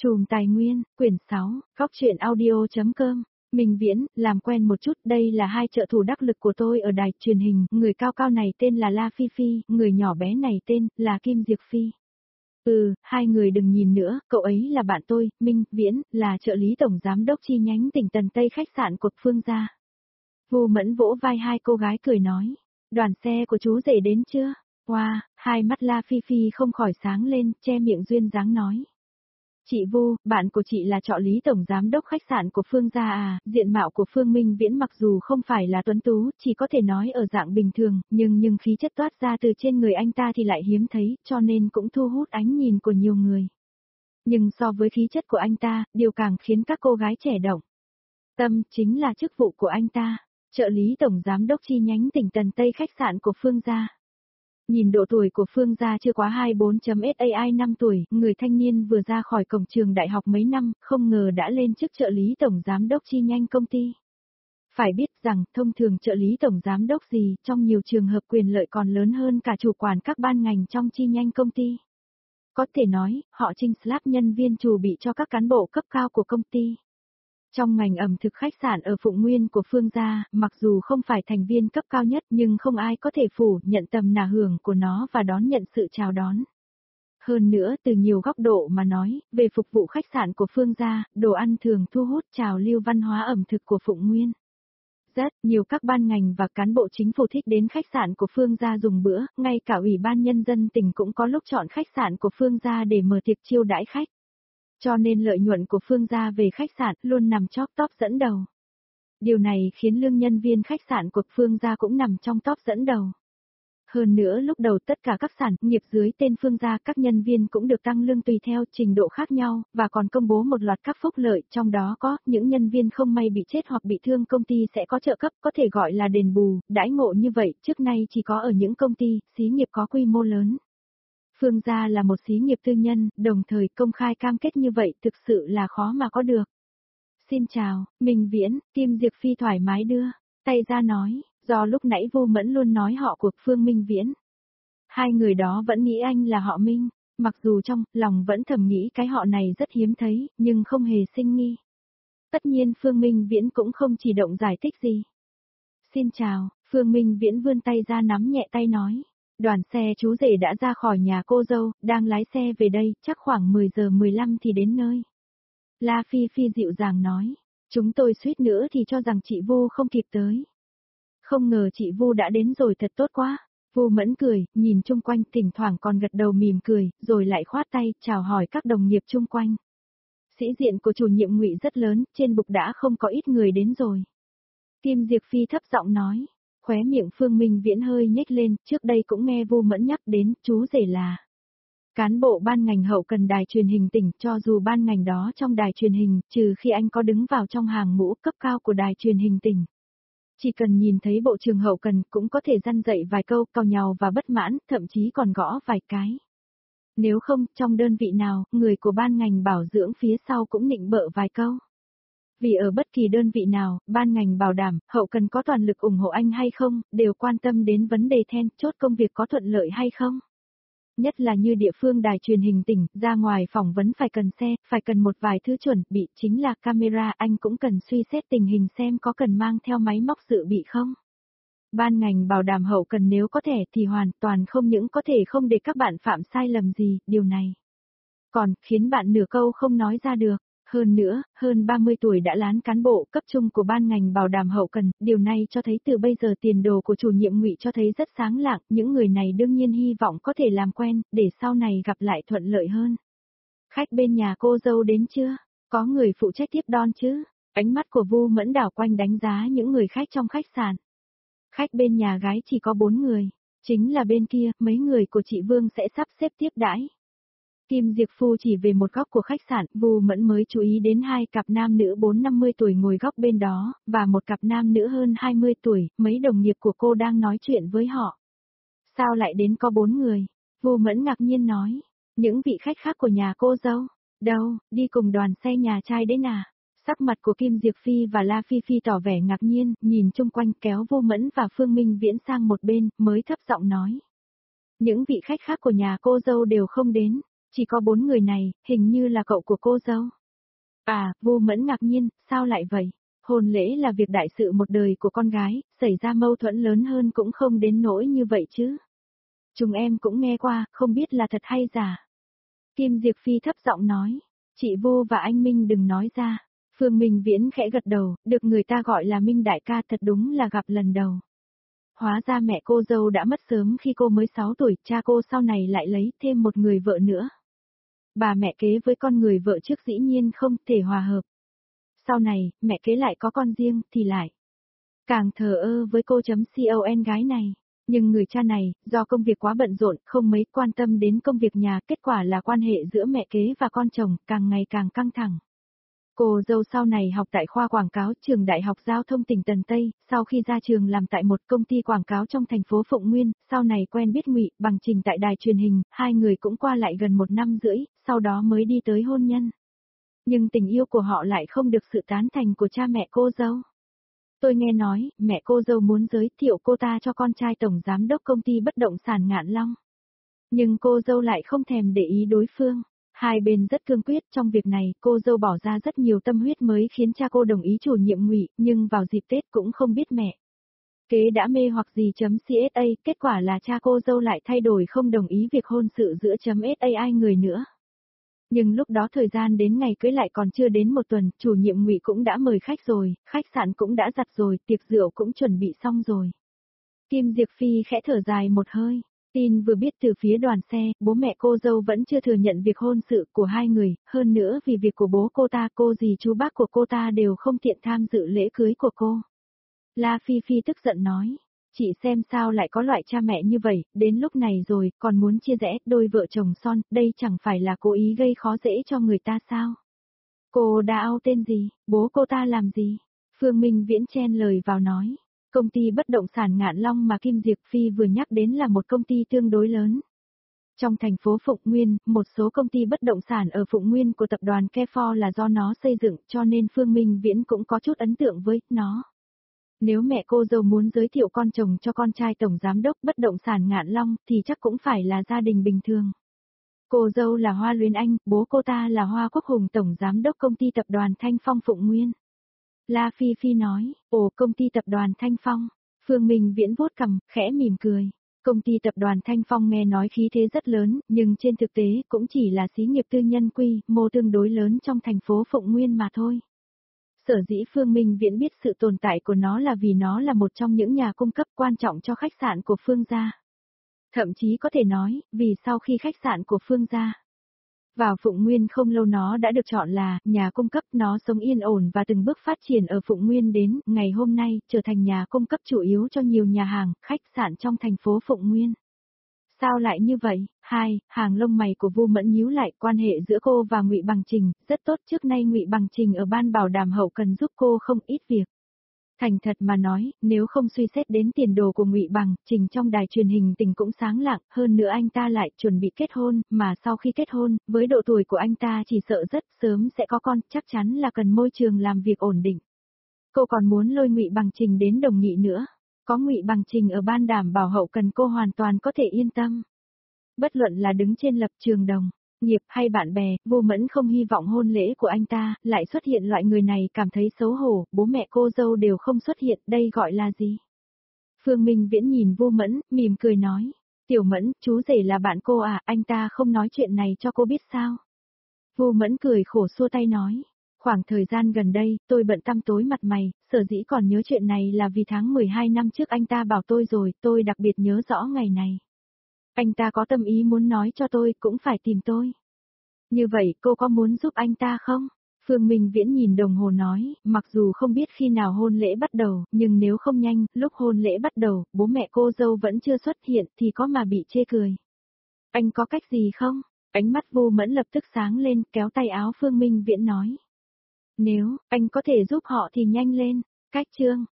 Chùm Tài Nguyên, quyển 6, Góc truyện audio.com. Minh Viễn, làm quen một chút, đây là hai trợ thủ đắc lực của tôi ở đài truyền hình, người cao cao này tên là La Phi Phi, người nhỏ bé này tên là Kim Diệp Phi. Hai người đừng nhìn nữa, cậu ấy là bạn tôi, Minh Viễn, là trợ lý tổng giám đốc chi nhánh tỉnh Tần Tây khách sạn của Phương gia. Vô Mẫn vỗ vai hai cô gái cười nói, đoàn xe của chú rể đến chưa? Wow, hai mắt La Phi Phi không khỏi sáng lên, che miệng duyên dáng nói. Chị Vu, bạn của chị là trợ lý tổng giám đốc khách sạn của Phương gia à, diện mạo của Phương Minh Viễn mặc dù không phải là tuấn tú, chỉ có thể nói ở dạng bình thường, nhưng khí chất toát ra từ trên người anh ta thì lại hiếm thấy, cho nên cũng thu hút ánh nhìn của nhiều người. Nhưng so với khí chất của anh ta, điều càng khiến các cô gái trẻ động tâm chính là chức vụ của anh ta, trợ lý tổng giám đốc chi nhánh tỉnh Tần Tây khách sạn của Phương gia. Nhìn độ tuổi của Phương gia chưa quá 24.SAI 5 tuổi, người thanh niên vừa ra khỏi cổng trường đại học mấy năm, không ngờ đã lên chức trợ lý tổng giám đốc chi nhánh công ty. Phải biết rằng, thông thường trợ lý tổng giám đốc gì, trong nhiều trường hợp quyền lợi còn lớn hơn cả chủ quản các ban ngành trong chi nhánh công ty. Có thể nói, họ trinh slap nhân viên chủ bị cho các cán bộ cấp cao của công ty. Trong ngành ẩm thực khách sạn ở Phụng Nguyên của Phương gia, mặc dù không phải thành viên cấp cao nhất nhưng không ai có thể phủ nhận tầm nà hưởng của nó và đón nhận sự chào đón. Hơn nữa, từ nhiều góc độ mà nói, về phục vụ khách sạn của Phương gia, đồ ăn thường thu hút trào lưu văn hóa ẩm thực của Phụng Nguyên. Rất nhiều các ban ngành và cán bộ chính phủ thích đến khách sạn của Phương gia dùng bữa, ngay cả Ủy ban Nhân dân tỉnh cũng có lúc chọn khách sạn của Phương gia để mở tiệc chiêu đãi khách. Cho nên lợi nhuận của Phương gia về khách sạn luôn nằm top dẫn đầu. Điều này khiến lương nhân viên khách sạn của Phương gia cũng nằm trong top dẫn đầu. Hơn nữa lúc đầu tất cả các sản nghiệp dưới tên Phương gia các nhân viên cũng được tăng lương tùy theo trình độ khác nhau, và còn công bố một loạt các phúc lợi, trong đó có những nhân viên không may bị chết hoặc bị thương công ty sẽ có trợ cấp, có thể gọi là đền bù, đãi ngộ như vậy trước nay chỉ có ở những công ty, xí nghiệp có quy mô lớn. Phương gia là một xí nghiệp tư nhân, đồng thời công khai cam kết như vậy thực sự là khó mà có được. Xin chào, Minh Viễn, Kim Diệp Phi thoải mái đưa tay ra nói, do lúc nãy Vô Mẫn luôn nói họ của Phương Minh Viễn. Hai người đó vẫn nghĩ anh là họ Minh, mặc dù trong lòng vẫn thầm nghĩ cái họ này rất hiếm thấy, nhưng không hề sinh nghi. Tất nhiên Phương Minh Viễn cũng không chỉ động giải thích gì. Xin chào, Phương Minh Viễn vươn tay ra nắm nhẹ tay nói. Đoàn xe chú rể đã ra khỏi nhà cô dâu, đang lái xe về đây, chắc khoảng 10 giờ 15 thì đến nơi. La Phi Phi dịu dàng nói, chúng tôi suýt nữa thì cho rằng chị Vu không kịp tới. Không ngờ chị Vu đã đến rồi, thật tốt quá. Vu Mẫn cười, nhìn chung quanh, thỉnh thoảng còn gật đầu mỉm cười, rồi lại khoát tay, chào hỏi các đồng nghiệp chung quanh. Sĩ diện của chủ nhiệm Ngụy rất lớn, trên bục đã không có ít người đến rồi. Kim Diệp Phi thấp giọng nói. Khóe miệng Phương Minh Viễn hơi nhếch lên, trước đây cũng nghe Vu Mẫn nhắc đến, chú rể là cán bộ ban ngành hậu cần đài truyền hình tỉnh, cho dù ban ngành đó trong đài truyền hình, trừ khi anh có đứng vào trong hàng ngũ cấp cao của đài truyền hình tỉnh. Chỉ cần nhìn thấy bộ trưởng hậu cần cũng có thể răn dạy vài câu, càu nhàu và bất mãn, thậm chí còn gõ vài cái. Nếu không, trong đơn vị nào, người của ban ngành bảo dưỡng phía sau cũng nịnh bợ vài câu. Vì ở bất kỳ đơn vị nào, ban ngành bảo đảm, hậu cần có toàn lực ủng hộ anh hay không, đều quan tâm đến vấn đề then chốt công việc có thuận lợi hay không. Nhất là như địa phương đài truyền hình tỉnh, ra ngoài phỏng vấn phải cần xe, phải cần một vài thứ chuẩn bị, chính là camera, anh cũng cần suy xét tình hình xem có cần mang theo máy móc dự bị không. Ban ngành bảo đảm hậu cần nếu có thể thì hoàn toàn không những có thể không để các bạn phạm sai lầm gì, điều này còn khiến bạn nửa câu không nói ra được. Hơn nữa, hơn 30 tuổi đã lán cán bộ cấp trung của ban ngành bảo đảm hậu cần, điều này cho thấy từ bây giờ tiền đồ của chủ nhiệm Ngụy cho thấy rất sáng lạng, những người này đương nhiên hy vọng có thể làm quen, để sau này gặp lại thuận lợi hơn. Khách bên nhà cô dâu đến chưa? Có người phụ trách tiếp đón chứ? Ánh mắt của Vu Mẫn đảo quanh đánh giá những người khách trong khách sạn. Khách bên nhà gái chỉ có 4 người, chính là bên kia, mấy người của chị Vương sẽ sắp xếp tiếp đãi. Kim Diệp Phu chỉ về một góc của khách sạn, Vu Mẫn mới chú ý đến hai cặp nam nữ 4-50 tuổi ngồi góc bên đó, và một cặp nam nữ hơn 20 tuổi, mấy đồng nghiệp của cô đang nói chuyện với họ. Sao lại đến có 4 người? Vu Mẫn ngạc nhiên nói, những vị khách khác của nhà cô dâu, đâu, đi cùng đoàn xe nhà trai đấy nà. Sắc mặt của Kim Diệp Phi và La Phi Phi tỏ vẻ ngạc nhiên, nhìn chung quanh kéo Vu Mẫn và Phương Minh Viễn sang một bên, mới thấp giọng nói. Những vị khách khác của nhà cô dâu đều không đến. Chỉ có 4 người này, hình như là cậu của cô dâu. À, Vu Mẫn ngạc nhiên, sao lại vậy? Hôn lễ là việc đại sự một đời của con gái, xảy ra mâu thuẫn lớn hơn cũng không đến nỗi như vậy chứ. Chúng em cũng nghe qua, không biết là thật hay giả. Kim Diệp Phi thấp giọng nói, chị Vu và anh Minh đừng nói ra. Phương Minh Viễn khẽ gật đầu, được người ta gọi là Minh đại ca thật đúng là gặp lần đầu. Hóa ra mẹ cô dâu đã mất sớm khi cô mới 6 tuổi, cha cô sau này lại lấy thêm một người vợ nữa. Bà mẹ kế với con người vợ trước dĩ nhiên không thể hòa hợp. Sau này, mẹ kế lại có con riêng thì lại càng thờ ơ với cô.con gái này. Nhưng người cha này, do công việc quá bận rộn, không mấy quan tâm đến công việc nhà, kết quả là quan hệ giữa mẹ kế và con chồng càng ngày càng căng thẳng. Cô dâu sau này học tại khoa quảng cáo trường Đại học Giao thông tỉnh Tần Tây, sau khi ra trường làm tại một công ty quảng cáo trong thành phố Phụng Nguyên, sau này quen biết Ngụy Bằng Trình tại đài truyền hình, hai người cũng qua lại gần 1 năm rưỡi, sau đó mới đi tới hôn nhân. Nhưng tình yêu của họ lại không được sự tán thành của cha mẹ cô dâu. Tôi nghe nói, mẹ cô dâu muốn giới thiệu cô ta cho con trai tổng giám đốc công ty bất động sản Ngạn Long. Nhưng cô dâu lại không thèm để ý đối phương. Hai bên rất cương quyết trong việc này, cô dâu bỏ ra rất nhiều tâm huyết mới khiến cha cô đồng ý chủ nhiệm Ngụy, nhưng vào dịp Tết cũng không biết mẹ kế đã mê hoặc gì.csa, kết quả là cha cô dâu lại thay đổi không đồng ý việc hôn sự giữa.sai người nữa. Nhưng lúc đó thời gian đến ngày cưới lại còn chưa đến 1 tuần, chủ nhiệm Ngụy cũng đã mời khách rồi, khách sạn cũng đã giặt rồi, tiệc rượu cũng chuẩn bị xong rồi. Kim Diệp Phi khẽ thở dài một hơi. Tin vừa biết từ phía đoàn xe, bố mẹ cô dâu vẫn chưa thừa nhận việc hôn sự của hai người, hơn nữa vì việc của bố cô ta, cô dì chú bác của cô ta đều không tiện tham dự lễ cưới của cô. La Phi Phi tức giận nói, chị xem sao lại có loại cha mẹ như vậy, đến lúc này rồi, còn muốn chia rẽ đôi vợ chồng son, đây chẳng phải là cố ý gây khó dễ cho người ta sao? Cô đã ao tên gì, bố cô ta làm gì? Phương Minh Viễn chen lời vào nói. Công ty bất động sản Ngạn Long mà Kim Diệp Phi vừa nhắc đến là một công ty tương đối lớn. Trong thành phố Phụng Nguyên, một số công ty bất động sản ở Phụng Nguyên của tập đoàn Kefor là do nó xây dựng cho nên Phương Minh Viễn cũng có chút ấn tượng với nó. Nếu mẹ cô dâu muốn giới thiệu con chồng cho con trai tổng giám đốc bất động sản Ngạn Long thì chắc cũng phải là gia đình bình thường. Cô dâu là Hoa Luyến Anh, bố cô ta là Hoa Quốc Hùng tổng giám đốc công ty tập đoàn Thanh Phong Phụng Nguyên. La Phi Phi nói, ồ công ty tập đoàn Thanh Phong. Phương Minh Viễn vuốt cằm, khẽ mỉm cười. Công ty tập đoàn Thanh Phong nghe nói khí thế rất lớn, nhưng trên thực tế cũng chỉ là xí nghiệp tư nhân quy mô tương đối lớn trong thành phố Phụng Nguyên mà thôi. Sở dĩ Phương Minh Viễn biết sự tồn tại của nó là vì nó là một trong những nhà cung cấp quan trọng cho khách sạn của Phương gia. Thậm chí có thể nói, vì sau khi khách sạn của Phương gia vào Phụng Nguyên không lâu nó đã được chọn là nhà cung cấp, nó sống yên ổn và từng bước phát triển ở Phụng Nguyên đến ngày hôm nay trở thành nhà cung cấp chủ yếu cho nhiều nhà hàng, khách sạn trong thành phố Phụng Nguyên. Sao lại như vậy? Hàng lông mày của Vu Mẫn nhíu lại, quan hệ giữa cô và Ngụy Bằng Trình rất tốt, trước nay Ngụy Bằng Trình ở ban bảo đảm hậu cần giúp cô không ít việc. Thành thật mà nói, nếu không suy xét đến tiền đồ của Ngụy Bằng Trình trong đài truyền hình tỉnh cũng sáng lạng, hơn nữa anh ta lại chuẩn bị kết hôn, mà sau khi kết hôn, với độ tuổi của anh ta chỉ sợ rất sớm sẽ có con, chắc chắn là cần môi trường làm việc ổn định. Cô còn muốn lôi Ngụy Bằng Trình đến đồng nghị nữa. Có Ngụy Bằng Trình ở ban đảm bảo hậu cần cô hoàn toàn có thể yên tâm. Bất luận là đứng trên lập trường đồng nghiệp hay bạn bè, Vu Mẫn không hy vọng hôn lễ của anh ta lại xuất hiện loại người này, cảm thấy xấu hổ, bố mẹ cô dâu đều không xuất hiện, đây gọi là gì? Phương Minh Viễn nhìn Vu Mẫn, mỉm cười nói, Tiểu Mẫn, chú rể là bạn cô à, anh ta không nói chuyện này cho cô biết sao? Vu Mẫn cười khổ xua tay nói, khoảng thời gian gần đây, tôi bận tăm tối mặt mày, sở dĩ còn nhớ chuyện này là vì tháng 12 năm trước anh ta bảo tôi rồi, tôi đặc biệt nhớ rõ ngày này. Anh ta có tâm ý muốn nói cho tôi, cũng phải tìm tôi. Như vậy, cô có muốn giúp anh ta không? Phương Minh Viễn nhìn đồng hồ nói, mặc dù không biết khi nào hôn lễ bắt đầu, nhưng nếu không nhanh, lúc hôn lễ bắt đầu, bố mẹ cô dâu vẫn chưa xuất hiện thì có mà bị chê cười. Anh có cách gì không? Ánh mắt Vu Mẫn lập tức sáng lên, kéo tay áo Phương Minh Viễn nói. Nếu anh có thể giúp họ thì nhanh lên. Cách chương